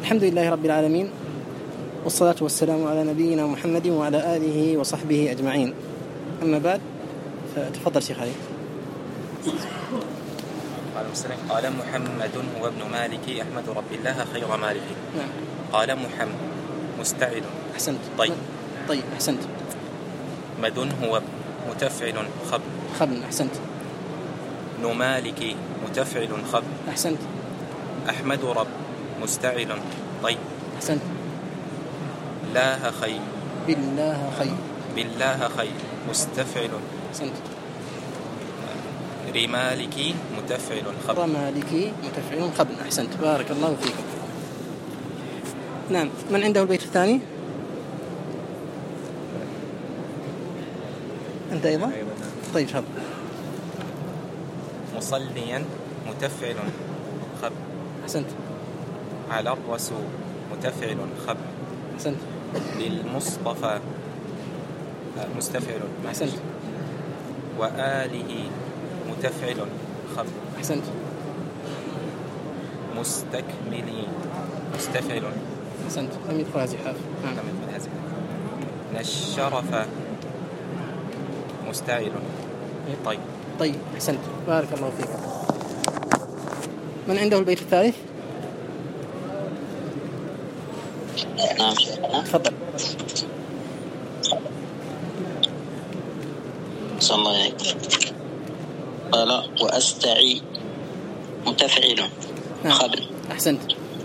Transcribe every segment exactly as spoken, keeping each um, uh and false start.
الحمد لله رب العالمين، والصلاة والسلام على نبينا محمد وعلى آله وصحبه أجمعين. أما بعد، فتفضل شيخ علي. قال محمد هو ابن مالك أحمد رب الله خير مالك. نعم. قال محمد مستعد. أحسنت. طيب طيب أحسنت. مد هو متفعل خب. خب. أحسنت. نمالك متفعل خب. أحسنت. أحمد رب مستعد. طيب أحسنت. الله خير. بالله خير. بالله خير مستفعل. أحسنت. رمالك متفعل خب. رمالك متفعل خب. أحسنت، بارك الله فيكم. نعم، من عنده البيت الثاني؟ أنت أيضا؟ طيب تفضل. مصليا متفعل خب. أحسنت. على الرسول متفعل خب. أحسنت. للمصطفى مستفعل. أحسنت. وآله متفعل خب. أحسنت. مستكملي مستفعل. أحسنت. لم يدخل زحاف. نعم. لم يدخل زحاف. نشرف مستعيل. طيب. طيب أحسنت، بارك الله فيك. من عنده البيت الثالث؟ نعم. تفضل. صلى الله عليه. قال وأستعي متفعل خبر. أحسنت.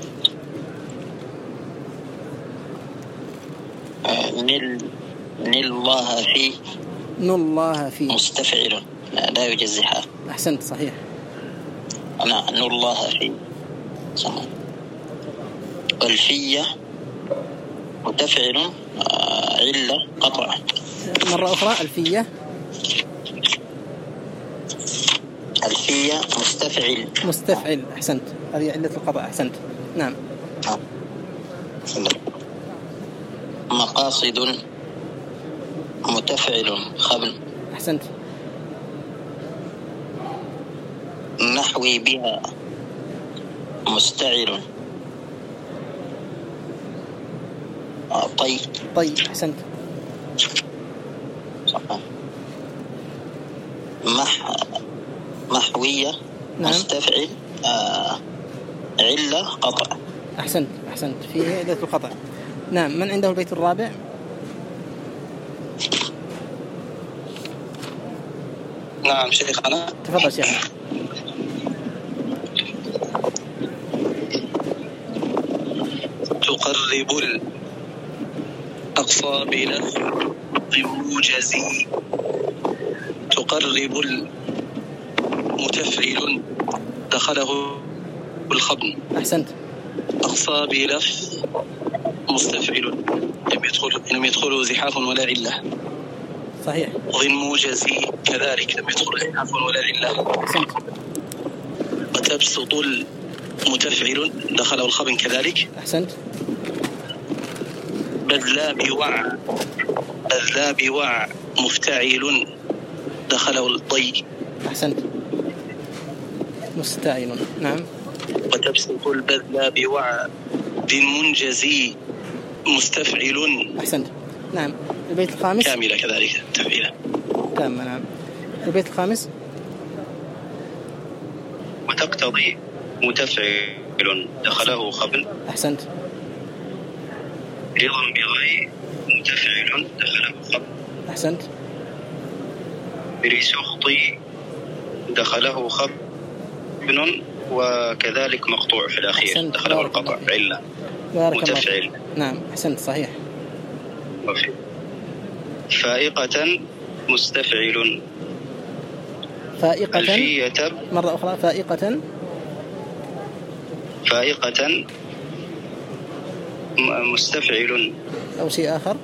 نل نل الله في. نل الله في مستفعل لا يوجد زحاف. أحسنت، صحيح. أنا نل الله في. صحيح. الفية متفعل علة قطع. مرة أخرى. الفية. الفية مستفعل. مستفعل. أحسنت، هذه علة القطع. أحسنت. نعم. مقاصد متفعل خبر. أحسنت. نحوي بها مستعر. طي. طي. أحسنت. مح محوية. نعم. مستفعل آه. علة قطع. أحسنت. أحسنت، فيه علة القطع. نعم. من عنده البيت الرابع؟ نعم شيخنا. تفضل شيخنا. تقرب الأقصى بلفظ موجزي. تقرب المتفعل دخله الخبن. أحسنت. أقصى بلفظ مستفعل لم يدخل لم يدخل زحاف ولا علة. صحيح. ضمن موجزي كذلك لم يدخل زحاف ولا علة. أحسنت. وتبسط المتفعل دخله الخبن كذلك. أحسنت. بذلا بوع. بذلا بوع مفتعل دخله الطي. أحسنت. مستعين. نعم. وتبسط البذل بوع بالمنجزي مستفعل. أحسنت. نعم. البيت الخامس. كاملة كذلك تفعيلة. تمام. نعم. البيت الخامس. وتقتضي متفعل دخله خبر. أحسنت. رضا بغير متفعل دخله خبر. أحسنت. برسخطي دخله خبر وكذلك مقطوع في الأخير. أحسنت. دخله القطع علة متفعل. نعم. أحسنت، صحيح. فائقة مستفعل. فائقة. الفية مرة أخرى. فائقة. فائقة مستفعل. أو شيء آخر.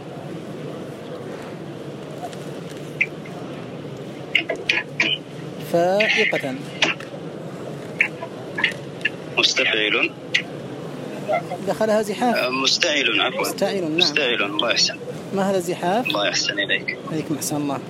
فائقة مستفعل دخلها زحاف. مستعل. عفوا. مستعل. نعم. مستعل. الله يحسن. ما هذا الزحاف؟ الله يحسن إليك. عليكم أحسن الله.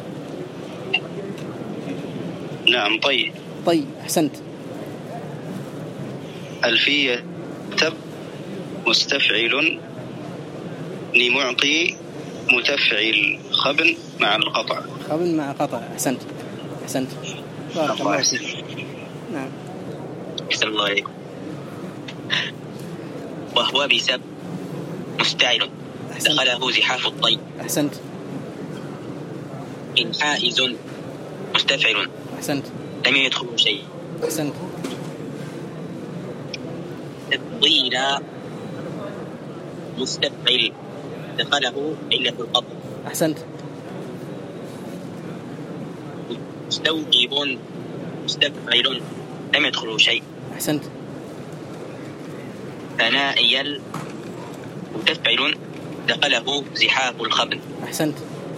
نعم. طيب. طيب. أحسنت. الفية تب مستفعل لمعطي متفعل خبن مع القطع. خبن مع قطع. أحسنت أحسنت بارك الله فيك. نعم أحسن الله عليكم. وهو بسبب مستعل دخله زحاف الطيب. أحسنت. إن حائز مستفعل. أحسنت. لم يدخل شيء. أحسنت. تفضيل مستفعل دخله علة القطع. أحسنت. مستوجب مستفعل لم يدخل شيء. أحسنت. ثنائي مستفعل دخله زحاف الخبن. أحسنت.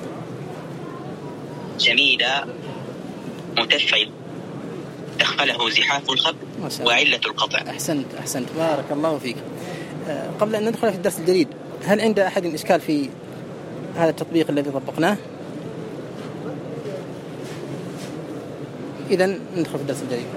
جميل متفعل دخله زحاف الخبن وعلة القطع. أحسنت أحسنت بارك الله فيك. أه قبل أن ندخل في الدرس الجديد، هل عند أحد إشكال في هذا التطبيق الذي طبقناه؟ إذن ندخل في الدرس الجديد.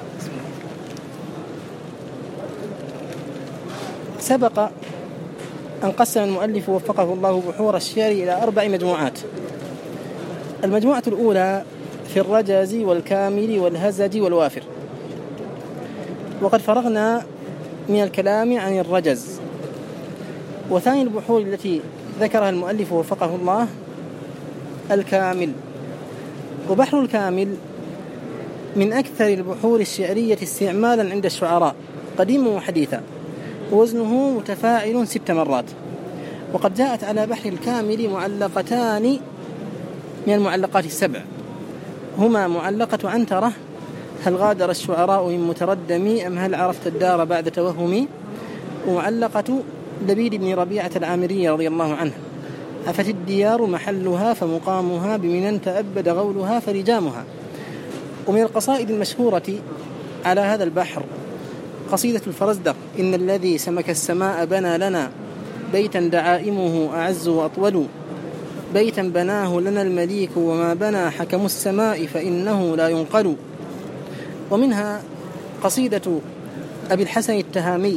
سبق أن قسم المؤلف وفقه الله بحور الشعر إلى أربع مجموعات. المجموعة الأولى في الرجز والكامل والهزج والوافر، وقد فرغنا من الكلام عن الرجز. وثاني البحور التي ذكرها المؤلف وفقه الله الكامل. وبحر الكامل من أكثر البحور الشعرية استعمالا عند الشعراء قديما وحديثا، ووزنه متفاعل ست مرات. وقد جاءت على بحر الكامل معلقتان من المعلقات السبع، هما معلقة عنترة هل غادر الشعراء من متردمي أم هل عرفت الدار بعد توهمي، ومعلقة لبيد بن ربيعة العامري رضي الله عنه أفت الديار محلها فمقامها بمنى تأبد غولها فرجامها. ومن القصائد المشهورة على هذا البحر قصيدة الفرزدق إن الذي سمك السماء بنى لنا بيتا دعائمه أعز وأطول، بيتا بناه لنا المليك وما بنى حكم السماء فإنه لا ينقل. ومنها قصيدة أبي الحسن التهامي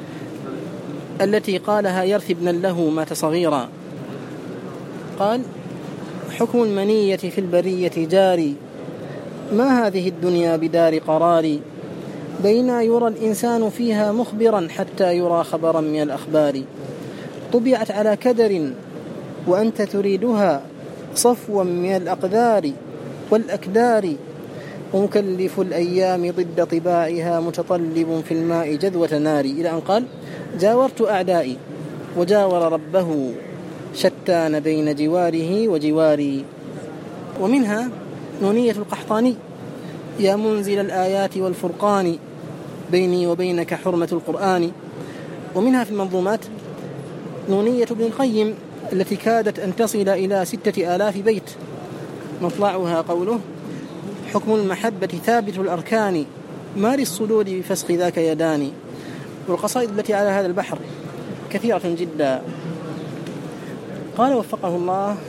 التي قالها يرثي ابنا له مات صغيرا، قال حكم المنية في البرية جاري ما هذه الدنيا بدار قرار، بين يرى الإنسان فيها مخبرا حتى يرى خبرا من الأخبار، طبعت على كدر وأنت تريدها صفوا من الأقدار والأكدار، ومكلف الأيام ضد طباعها متطلب في الماء جذوة نار، إلى أن قال جاورت أعدائي وجاور ربه شتان بين جواره وجواري. ومنها نونية القحطاني يا منزل الآيات والفرقان بيني وبينك حرمة القرآن. ومنها في المنظومات نونية ابن القيم التي كادت أن تصل إلى ستة آلاف بيت، مطلعها قوله حكم المحبة ثابت الأركان ما للصدود بفسخ ذاك يداني. والقصائد التي على هذا البحر كثيرة جدا. قال وفقه الله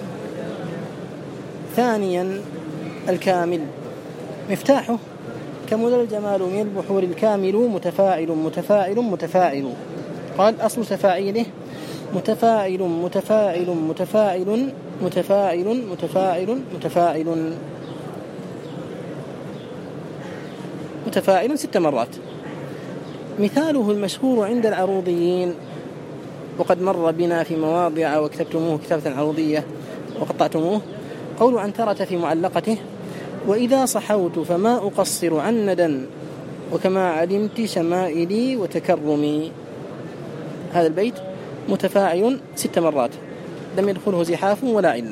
ثانيا الكامل مفتاحه كمل الجمال من البحور الكامل متفاعل متفاعل متفاعل. قال أصل تفاعيله متفاعل متفاعل متفاعل متفاعل متفاعل متفاعل متفاعل ست مرات. مثاله المشهور عند العروضيين وقد مر بنا في مواضع وكتبتموه كتابة عروضية وقطعتموه، قول عنترة في معلقته وإذا صحوت فما أقصر عن ندى وكما علمت شمائلي وتكرمي. هذا البيت متفاعل ست مرات لم يدخله زحاف ولا علة.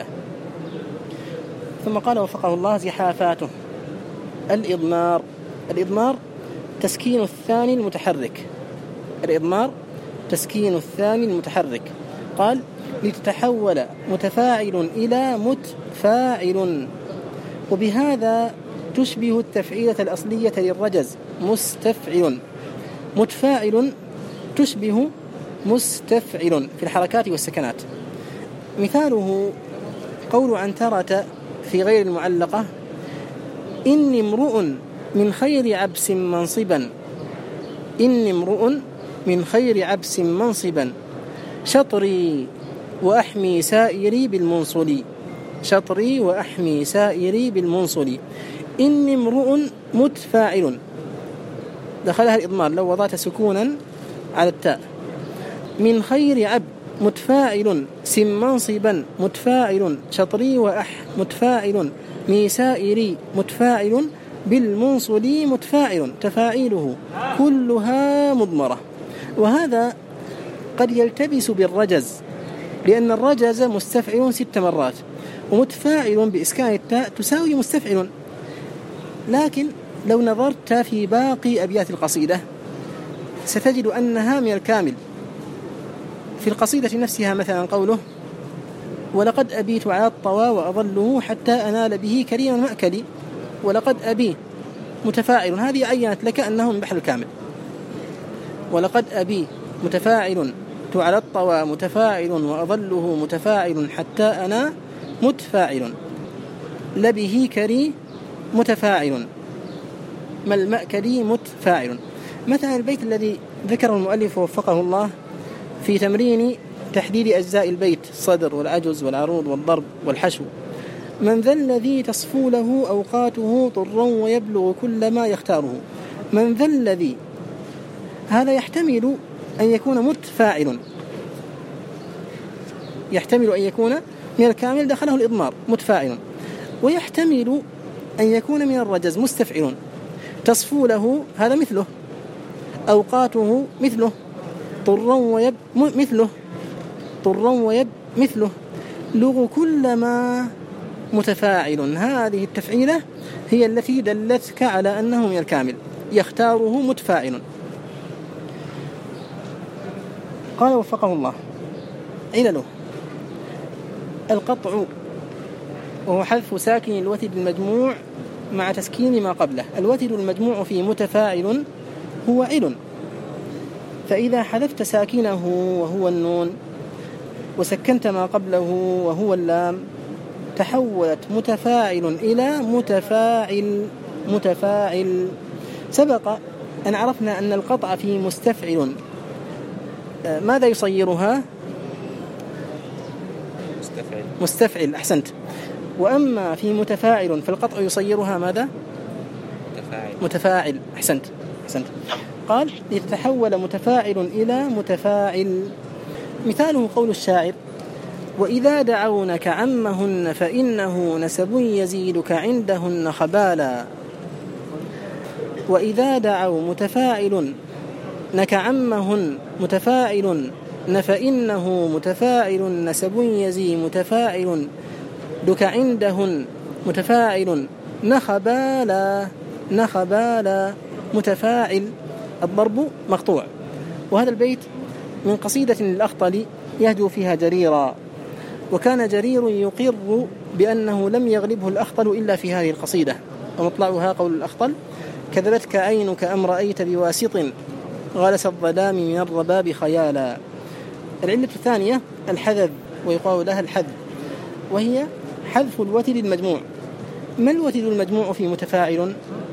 ثم قال وفقه الله زحافاته الإضمار. الإضمار تسكين الثاني المتحرك. الإضمار تسكين الثاني المتحرك. قال لتتحول متفاعل إلى متفاعل، وبهذا تشبه التفعيلة الأصلية للرجز مستفعل. متفاعل تشبه مستفعل في الحركات والسكنات. مثاله قول عنترة في غير المعلقة إني امرؤ من خير عبس منصبا. إني امرؤ من خير عبس منصبا شطري وأحمي سائري بالمنصل شطري وأحمي سائري بالمنصل إني امرؤ متفاعل دخلها الإضمار لو وضعت سكونا على التاء من خير عبد متفاعل سم منصبا متفاعل شطري وأح متفاعل ميسائري متفاعل بالمنصل متفاعل تفاعيله كلها مضمرة. وهذا قد يلتبس بالرجز لأن الرجز مستفعل ست مرات ومتفاعل بإسكان التاء تساوي مستفعل، لكن لو نظرت في باقي أبيات القصيدة ستجد أنها من الكامل. في القصيدة نفسها مثلا قوله ولقد أبيت على الطوى وأظله حتى أنال به كريم مأكلي ولقد أبي متفاعل، هذه عينت لك أنه من بحر الكامل. ولقد أبي متفاعل على الطوى متفاعل وأظله متفاعل حتى أنا متفاعل لبه كري متفاعل ما المأكلي متفاعل. مثلا البيت الذي ذكره المؤلف وفقه الله في تمرين تحديد أجزاء البيت الصدر والعجز والعروض والضرب والحشو من ذا الذي تصفو له أوقاته طرا ويبلغ كل ما يختاره. من ذا الذي هذا يحتمل أن يكون متفاعل، يحتمل أن يكون من الكامل دخله الإضمار متفاعل، ويحتمل أن يكون من الرجز مستفعل تصفو له هذا مثله، أوقاته مثله، طرا ويب مثله، طرا ويب مثله، لغ كل ما متفاعل. هذه التفعيلة هي التي دلتك على أنه من الكامل يختاره متفاعل. قال وفقه الله علله القطع وهو حذف ساكن الوتد المجموع مع تسكين ما قبله. الوتد المجموع في متفاعل هو عل، فإذا حذفت ساكنه وهو النون وسكنت ما قبله وهو اللام تحولت متفاعل إلى متفاعل متفاعل. سبق أن عرفنا أن القطع في مستفعل ماذا يصيرها؟ مستفعل. مستفعل أحسنت. وأما في متفاعل فالقطع يصيرها ماذا؟ متفاعل. متفاعل أحسنت أحسنت. قال يتحول متفاعل إلى متفاعل. مثاله قول الشاعر وإذا دعونك عمهن فإنه نسب يزيدك عندهن خبالا. وإذا دعوا متفاعل نك عمهن متفاعل فإنه متفاعل نسب يزي متفاعل لك عندهن متفاعل نخبالا نخبالا متفاعل. الضرب مقطوع. وهذا البيت من قصيدة للأخطل يهدو فيها جريرا، وكان جرير يقر بأنه لم يغلبه الأخطل إلا في هذه القصيدة. ومطلعها قول الأخطل كذبتك عينك أم رأيت بواسط غلس الظلام من الرباب خيالا. العلة الثانية الحذف ويقال لها الحذف، وهي حذف الوتد المجموع. ما الوتد المجموع في متفاعل؟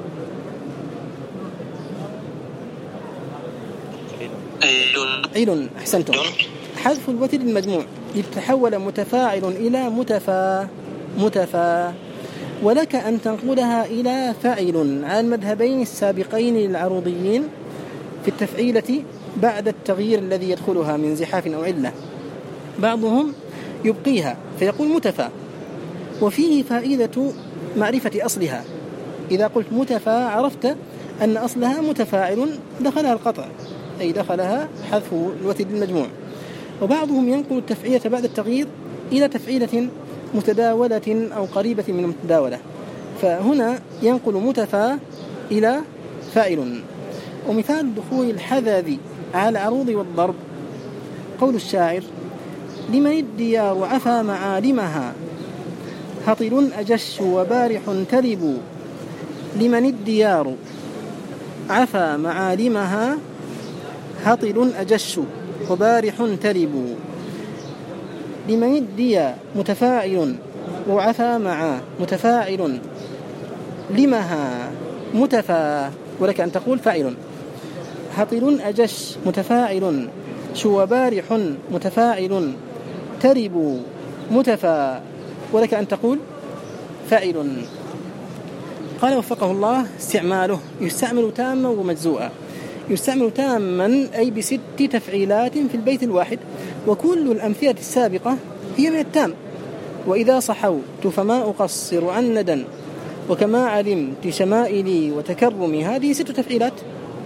عيل. أحسنتم. حذف الوتد المجموع يتحول متفاعل إلى متفا متفا ولك أن تنقلها إلى فاعل على المذهبين السابقين للعروضيين في التفعيلة بعد التغيير الذي يدخلها من زحاف أو علة. بعضهم يبقيها فيقول متفا، وفيه فائدة معرفة أصلها. إذا قلت متفا عرفت أن أصلها متفاعل دخلها القطع، أي دخلها حذف الوتد المجموع. وبعضهم ينقل التفعيلة بعد التغيير إلى تفعيلة متداولة أو قريبة من المتداولة، فهنا ينقل متفا إلى فاعل. ومثال دخول الحذذ على العروض والضرب قول الشاعر لمن الديار عفا معالمها هطل أجش وبارح ترب. لمن الديار عفا معالمها هطل أجش وبارح ترب. لمن الديا متفاعل وعفا مع متفاعل لمها متفا ولك أن تقول فاعل. هطل أجش متفاعل، شوبارح متفاعل، ترب متفا، ولك أن تقول فاعل. قال وفقه الله استعماله يستعمل تاما ومجزوءا. يستعمل تاما أي بست تفعيلات في البيت الواحد، وكل الأمثلة السابقة هي من التام. وإذا صحوت فما أقصر عن ندى، وكما علمت شمائلي وتكرمي، هذه ست تفعيلات.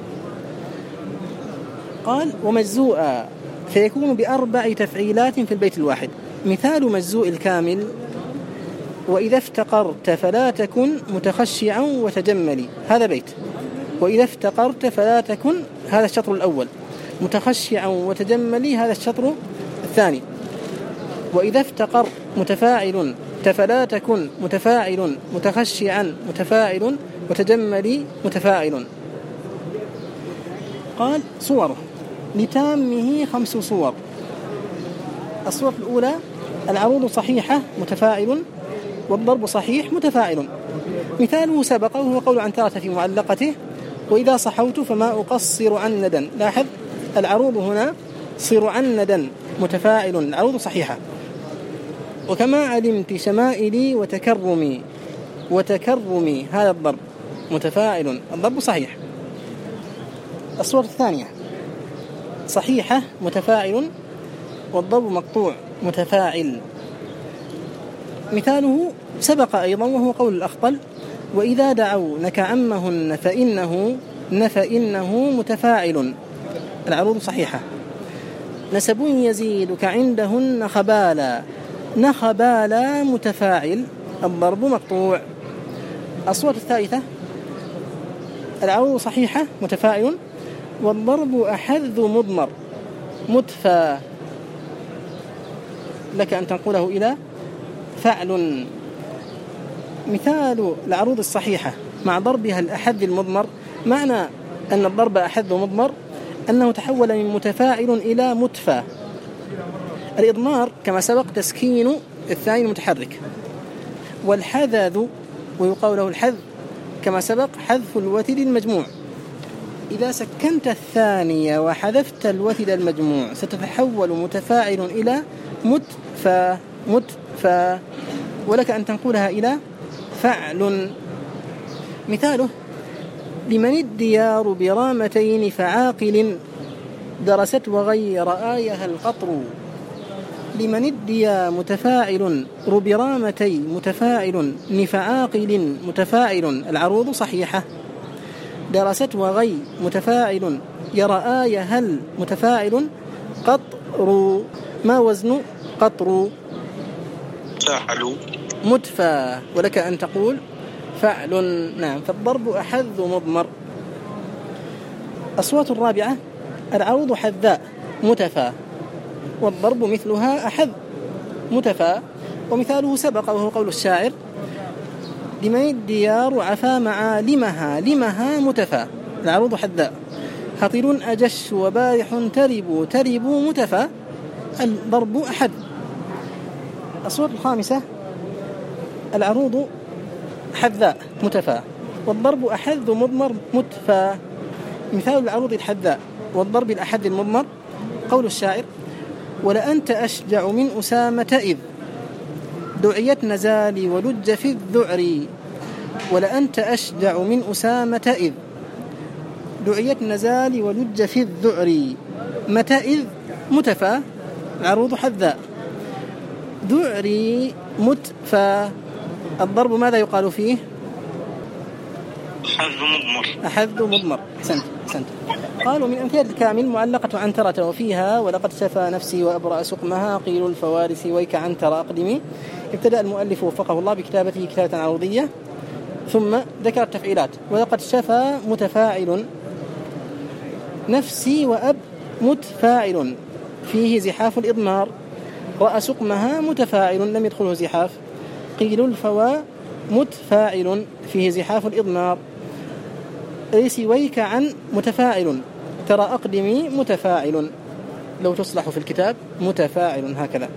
قال ومجزوءا فيكون بأربع تفعيلات في البيت الواحد. مثال مجزوء الكامل وإذا افتقرت فلا تكن متخشعا وتجملي، هذا بيت. وإذا افتقرت فلا تكن، هذا الشطر الأول. متخشعا وتجملي، هذا الشطر الثاني. وإذا افتقر متفاعل فلا تكن متفاعل، متخشعا متفاعل، وتجملي متفاعل. قال صوره لتامه خمس صور. الصورة الأولى العروض صحيحة متفاعل، والضرب صحيح متفاعل. مثاله سبق وهو قول عنترة في معلقته وإذا صحوت فما أقصر عن ندى. لاحظ العروض هنا صر عن ندى متفاعل، العروض صحيحة. وكما علمت شمائلي وتكرمي، وتكرمي هذا الضرب متفاعل، الضرب صحيح. الصورة الثانية صحيحة متفاعل، والضرب مقطوع متفاعل. مثاله سبق أيضا وهو قول الأخطل وإذا دعونك عمهن فإنه فإنه متفاعل، العروض صحيحة. نسب يزيدك عندهن خبالا، نخبالا متفاعل، الضرب مقطوع. الصورة الثالثة العروض صحيحة متفاعل، والضرب أحذ مضمر متفى، لك أن تنقله إلى فعل. مثال العروض الصحيحة مع ضربها الأحذ المضمر، معنى أن الضرب أحذ مضمر أنه تحول من متفاعل إلى متفى. الإضمار كما سبق تسكين الثاني المتحرك، والحذذ ويقال له الحذ كما سبق حذف الوتد المجموع. إذا سكنت الثانية وحذفت الوتد المجموع ستتحول متفاعل إلى متفى متفى، ولك أن تنقلها إلى فعل. مثاله لمن الديار برامتين فعاقل، درست وغير آيها القطر. لمن الديا متفاعل، ربرامتي متفاعل، نفعاقل متفاعل، العروض صحيحة. درست وغي متفاعل، يرى آية هل متفاعل، قطر ما وزن قطر، فعل متفى، ولك أن تقول فعل. نعم، فالضرب أحذ مضمر. الصورة الرابعة العروض حذاء متفى، والضرب مثلها أحذ متفى. ومثاله سبق وهو قول الشاعر لمن الديار عفا معالمها، لمها متفى، العروض حذاء. هطل أجش وبارح ترب، ترب متفى، الضرب أحد. الصورة الخامسة العروض حذاء متفى، والضرب أحذ مضمر متفى. مثال العروض الحذاء والضرب الأحد المضمر قول الشاعر ولأنت أشجع من أسامة إذ دعيت نزالي ولج في الذعر. ولأنت أشجع من أسامة إذ دعيت نزالي ولج في الذعر، متى إذ متفى، العروض حذاء. ذعري متفى، الضرب ماذا يقال فيه؟ أحذ مضمر، أحذ مضمر. أحسنت أحسنت. قالوا من أمثلة الكامل معلقة عنترة وفيها ولقد شفى نفسي وأبرأ سقمها قيل الفوارس ويك عنتر أقدمي. ابتدأ المؤلف وفقه الله بكتابته كتابة عروضية، ثم ذكر التفعيلات. ولقد شفى متفاعل، نفسي وأب متفاعل فيه زحاف الإضمار، رأى سقمها متفاعل لم يدخله زحاف، قيل الفوا متفاعل فيه زحاف الإضمار، سويك عن متفاعل، ترى أقدمي متفاعل، لو تصلح في الكتاب متفاعل هكذا.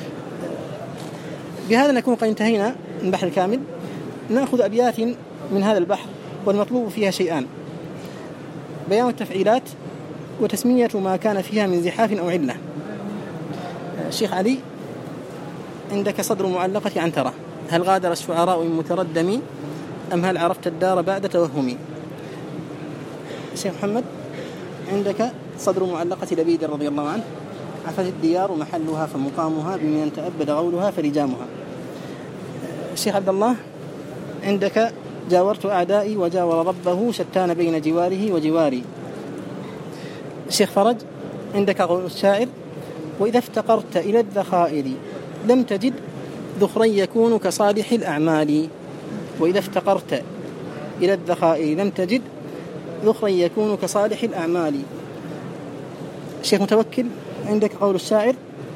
بهذا نكون قد انتهينا من البحر الكامل. نأخذ أبيات من هذا البحر والمطلوب فيها شيئان: بيان التفعيلات وتسمية ما كان فيها من زحاف أو علة. الشيخ علي عندك صدر معلقة عنترة، هل غادر الشعراء من متردم أم هل عرفت الدار بعد توهمي؟ الشيخ محمد عندك صدر معلقة لبيد رضي الله عنه، عفت الديار محلها فمقامها بمن تأبد غولها فرجامها. الشيخ عبد الله عندك جاورت أعدائي وجاور ربه شتان بين جواره وجواري. الشيخ فرج عندك قول الشاعر وإذا افتقرت إلى الذخائر لم تجد ذخرا يكون كصالح الأعمال. وإذا افتقرت إلى الذخائر لم تجد ذخرا يكون كصالح الأعمال. الشيخ متوكل عندك قول الشاعر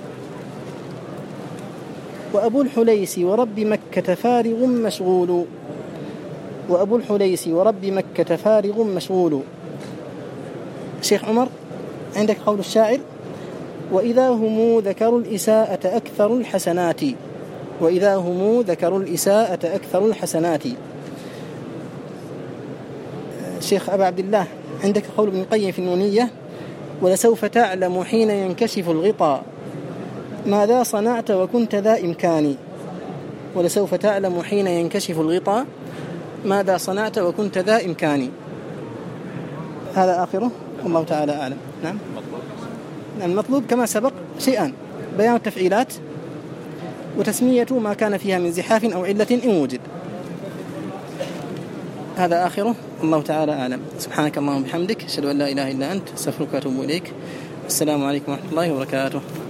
وأبو الحليس ورب مكة فارغ مشغول. وأبو الحليس ورب مكة فارغ مشغول. الشيخ عمر عندك قول الشاعر وإذا هم ذكروا الإساءة أكثر الحسنات. وإذا هم ذكروا الإساءة أكثر الحسنات. الشيخ أبا عبد الله عندك قول ابن القيم في النونية ولسوف تعلم حين ينكشف الغطاء ماذا صنعت وكنت ذا إمكاني. ولسوف تعلم حين ينكشف الغطاء ماذا صنعت وكنت ذا إمكاني. هذا آخره والله تعالى أعلم. نعم. المطلوب كما سبق شيئان، بيان التفعيلات وتسمية ما كان فيها من زحاف أو علة إن وجد. هذا آخره الله تعالى أعلم. سبحانك اللهم وبحمدك أشهد أن لا إله إلا أنت أستغفرك وأتوب إليك. السلام عليكم ورحمة الله وبركاته.